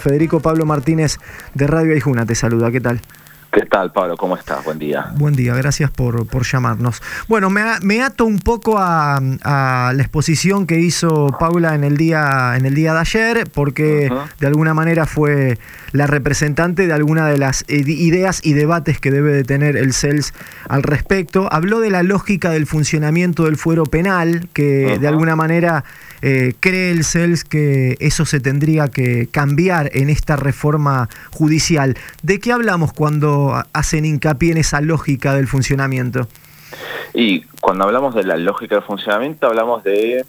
Federico Pablo Martínez de Radio Aijuna te saluda, ¿qué tal? ¿Qué tal, Pablo? ¿Cómo estás? Buen día. Buen día, gracias por llamarnos. Bueno, me ato un poco a la exposición que hizo Paula en el día de ayer, porque de alguna manera fue la representante de alguna de las ideas y debates que debe de tener el CELS al respecto. Habló de la lógica del funcionamiento del fuero penal, que de alguna manera cree el CELS que eso se tendría que cambiar en esta reforma judicial. ¿De qué hablamos cuando hacen hincapié en esa lógica del funcionamiento? Y cuando hablamos de la lógica del funcionamiento, hablamos de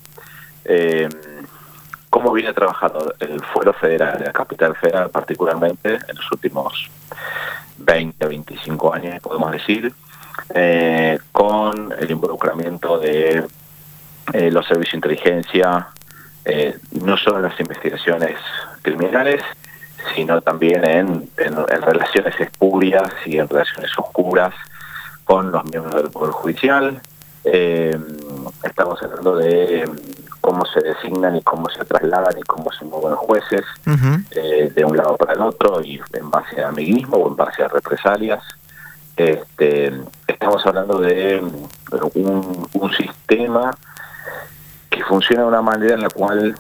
cómo viene trabajando el fuero federal, la capital federal particularmente, en los últimos 20, 25 años, podemos decir, con el involucramiento de los servicios de inteligencia, no solo en las investigaciones criminales, sino también en relaciones espurias y en relaciones oscuras con los miembros del Poder Judicial. Estamos hablando de cómo se designan y cómo se trasladan y cómo se mueven jueces de un lado para el otro, y en base a amiguismo o en base a represalias. Estamos hablando de un sistema que funciona de una manera en la cual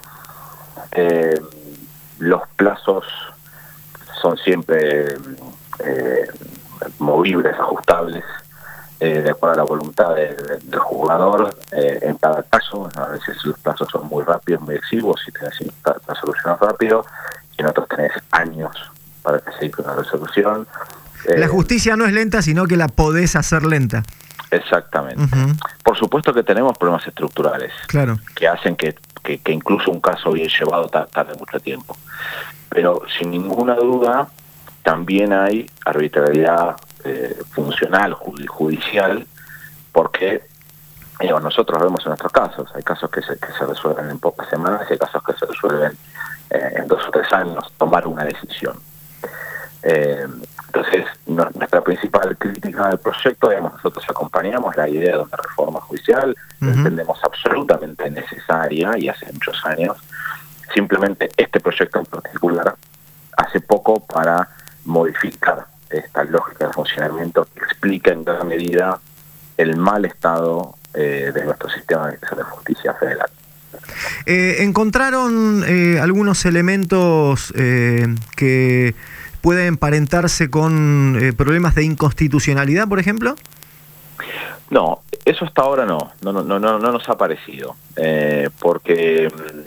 los plazos son siempre movibles, ajustables, de acuerdo a la voluntad del juzgador en cada caso. A veces los plazos son muy rápidos, muy exiguos, y tenés la solución rápido, y en otros tenés años para que se dicte una resolución. La justicia no es lenta, sino que la podés hacer lenta. Exactamente. Por supuesto que tenemos problemas estructurales, claro, que hacen que incluso un caso bien llevado tarde mucho tiempo. Pero sin ninguna duda también hay arbitrariedad funcional, judicial, porque nosotros vemos en nuestros casos, hay casos que se resuelven en pocas semanas y hay casos que se resuelven en 2 o 3 años, tomar una decisión. Entonces, nuestra principal crítica del proyecto, nosotros acompañamos la idea de una reforma judicial, entendemos absolutamente necesaria y hace muchos años. Simplemente este proyecto en particular hace poco para modificar esta lógica de funcionamiento que explica en gran medida el mal estado de nuestro sistema de justicia federal. ¿Encontraron algunos elementos que pueden emparentarse con problemas de inconstitucionalidad, por ejemplo? No, eso hasta ahora no nos ha parecido, porque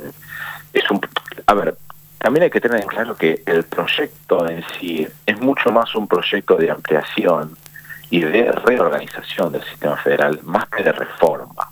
a ver, también hay que tener en claro que el proyecto en sí es mucho más un proyecto de ampliación y de reorganización del sistema federal, más que de reforma.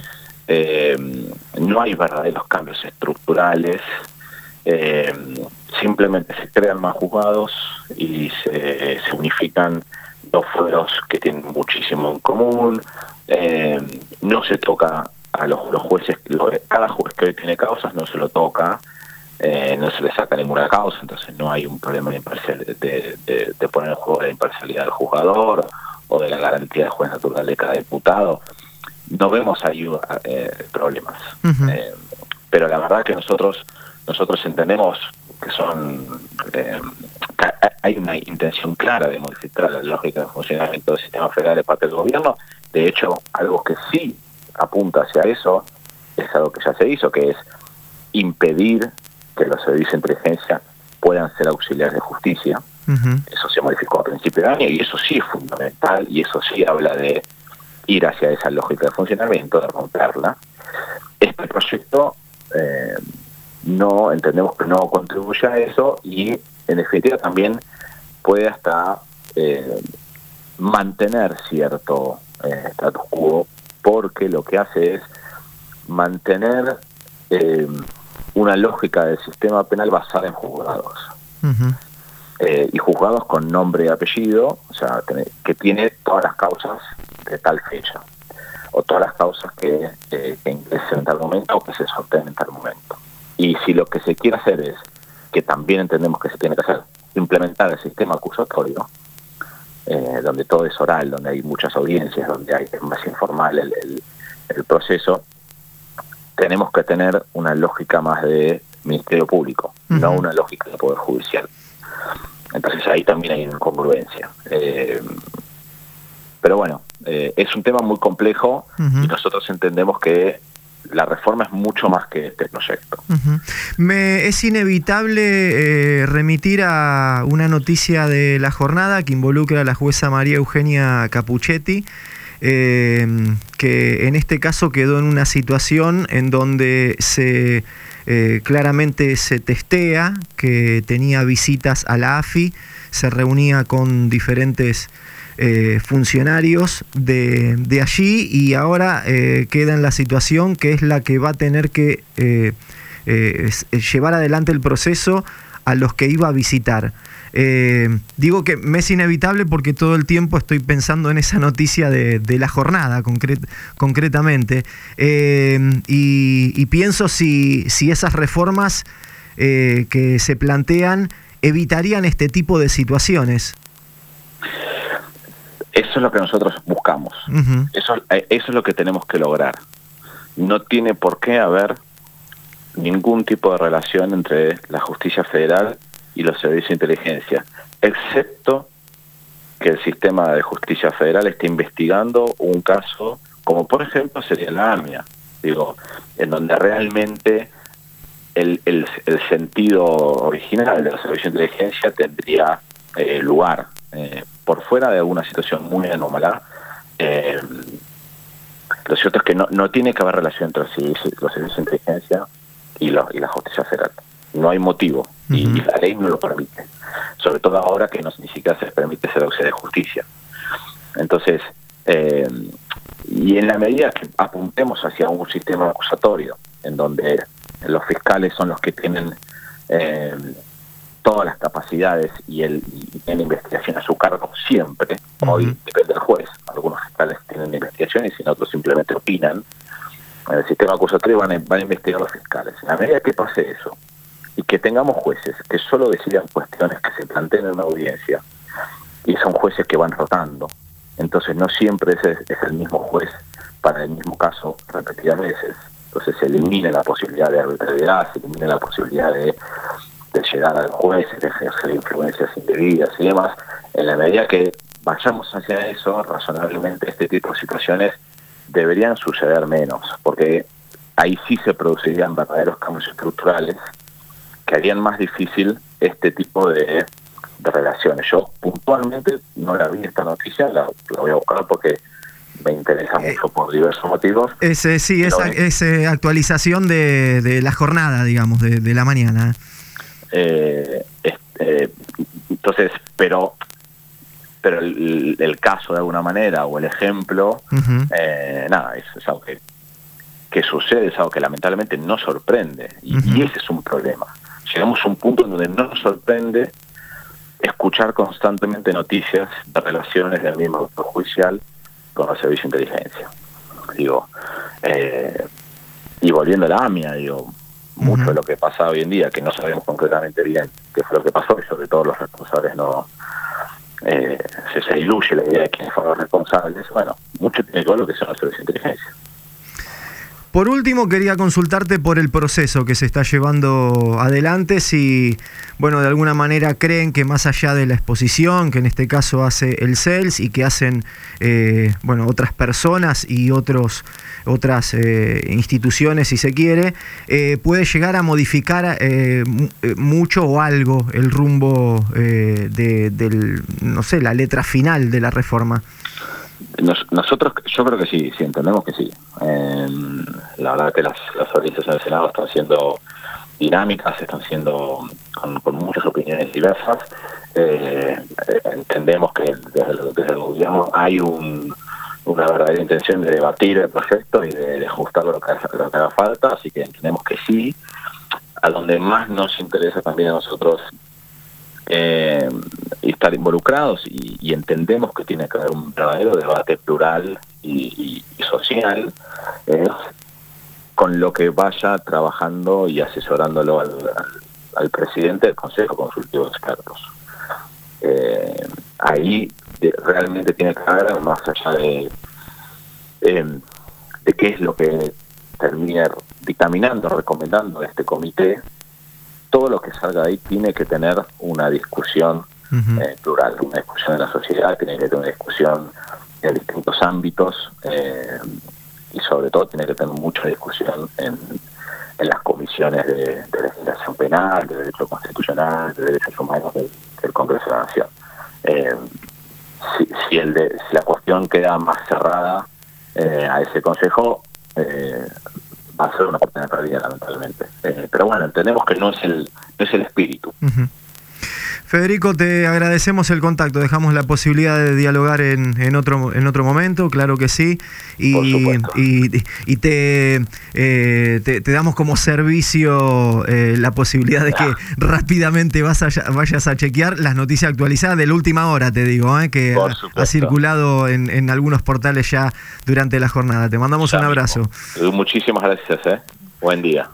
No hay verdaderos cambios estructurales, simplemente se crean más juzgados y se unifican 2 fueros que tienen muchísimo en común. No se toca a los jueces, cada juez que hoy tiene causas no se lo toca, no se le saca ninguna causa, entonces no hay un problema de poner en juego la imparcialidad del juzgador o de la garantía de juez natural de cada diputado. No vemos ahí problemas, pero la verdad que nosotros entendemos que hay una intención clara de modificar la lógica de funcionamiento del sistema federal de parte del gobierno. De hecho, algo que sí apunta hacia eso es algo que ya se hizo, que es impedir que los servicios de inteligencia puedan ser auxiliares de justicia. Eso se modificó a principio de año y eso sí es fundamental, y eso sí habla de ir hacia esa lógica de funcionamiento, de romperla. Este proyecto no entendemos que no contribuye a eso, y en definitiva también puede hasta mantener cierto status quo, porque lo que hace es mantener una lógica del sistema penal basada en juzgados. Y juzgados con nombre y apellido, o sea, que tiene todas las causas de tal fecha, o todas las causas que ingresen en tal momento o que se sorteen en tal momento. Y si lo que se quiere hacer es, que también entendemos que se tiene que hacer, implementar el sistema acusatorio, donde todo es oral, donde hay muchas audiencias, donde es más informal el proceso, tenemos que tener una lógica más de Ministerio Público, no una lógica del Poder Judicial. Entonces ahí también hay incongruencia. Pero bueno, es un tema muy complejo y nosotros entendemos que la reforma es mucho más que este proyecto. Es inevitable remitir a una noticia de la jornada que involucra a la jueza María Eugenia Capuchetti, que en este caso quedó en una situación en donde claramente se testea que tenía visitas a la AFI, se reunía con diferentes funcionarios de allí y ahora queda en la situación que es la que va a tener que llevar adelante el proceso a los que iba a visitar. Digo que me es inevitable porque todo el tiempo estoy pensando en esa noticia de la jornada concretamente y pienso si esas reformas que se plantean evitarían este tipo de situaciones. Eso es lo que nosotros buscamos. Eso es lo que tenemos que lograr. No tiene por qué haber ningún tipo de relación entre la justicia federal y los servicios de inteligencia, excepto que el sistema de justicia federal esté investigando un caso, como por ejemplo sería la AMIA, en donde realmente el sentido original de los servicios de inteligencia tendría lugar. Por fuera de alguna situación muy anómala, lo cierto es que no tiene que haber relación entre los servicios de inteligencia y la justicia federal. No hay motivo, y la ley no lo permite. Sobre todo ahora que ni siquiera se permite ser auxiliar de justicia. Entonces, y en la medida que apuntemos hacia un sistema acusatorio, en donde los fiscales son los que tienen todas las capacidades y tienen investigación a su cargo siempre, hoy depende del juez. Algunos fiscales tienen investigaciones y otros simplemente opinan. En el sistema acusatorio van a investigar los fiscales. En la medida que pase eso, y que tengamos jueces que solo decidan cuestiones que se planteen en una audiencia, y son jueces que van rotando, entonces no siempre es el mismo juez para el mismo caso repetidas veces. Entonces se elimina la posibilidad de arbitrariedad, se elimina la posibilidad de llegar al juez, de ejercer influencias indebidas y demás. En la medida que vayamos hacia eso, razonablemente este tipo de situaciones deberían suceder menos, porque ahí sí se producirían verdaderos cambios estructurales que harían más difícil este tipo de relaciones. Yo puntualmente no la vi esta noticia, la voy a buscar porque me interesa mucho por diversos motivos. Esa actualización de la jornada, digamos, de la mañana. Entonces, pero el caso de alguna manera o el ejemplo, es algo que sucede, es algo que lamentablemente no sorprende y ese es un problema. Llegamos a un punto en donde no nos sorprende escuchar constantemente noticias de relaciones del mismo Poder Judicial con los servicios de inteligencia. Y volviendo a la AMIA, mucho de lo que pasa hoy en día, que no sabemos concretamente bien qué fue lo que pasó, y sobre todo los responsables se diluye la idea de quiénes fueron los responsables. Bueno, mucho tiene que ver lo que son los servicios de inteligencia. Por último, quería consultarte por el proceso que se está llevando adelante, si, bueno, de alguna manera creen que más allá de la exposición, que en este caso hace el CELS y que hacen, otras personas y otras instituciones, si se quiere, puede llegar a modificar mucho o algo el rumbo la letra final de la reforma. Nosotros, yo creo que sí, entendemos que sí. La verdad que las audiencias en el Senado están siendo dinámicas, están siendo con muchas opiniones diversas. Entendemos que desde el gobierno hay una verdadera intención de debatir el proyecto y de ajustar lo que haga falta, así que entendemos que sí. A donde más nos interesa también a nosotros estar involucrados y entendemos que tiene que haber un verdadero debate plural y social con lo que vaya trabajando y asesorándolo al presidente del Consejo Consultivo de Expertos. Ahí realmente tiene que haber, más allá de qué es lo que termine dictaminando, recomendando este comité, todo lo que salga de ahí tiene que tener una discusión plural, una discusión en la sociedad, tiene que tener una discusión en distintos ámbitos, y sobre todo tiene que tener mucha discusión en las comisiones de legislación penal, de derecho constitucional, de derechos humanos del Congreso de la Nación. Si la cuestión queda más cerrada a ese consejo, va a ser una oportunidad perdida, lamentablemente. Pero bueno, entendemos que no es el espíritu. Federico, te agradecemos el contacto, dejamos la posibilidad de dialogar en otro momento, claro que sí, y te damos como servicio la posibilidad de que rápidamente vayas a chequear las noticias actualizadas de la última hora, te digo, que ha circulado en algunos portales ya durante la jornada. Te mandamos un abrazo. Muchísimas gracias, buen día.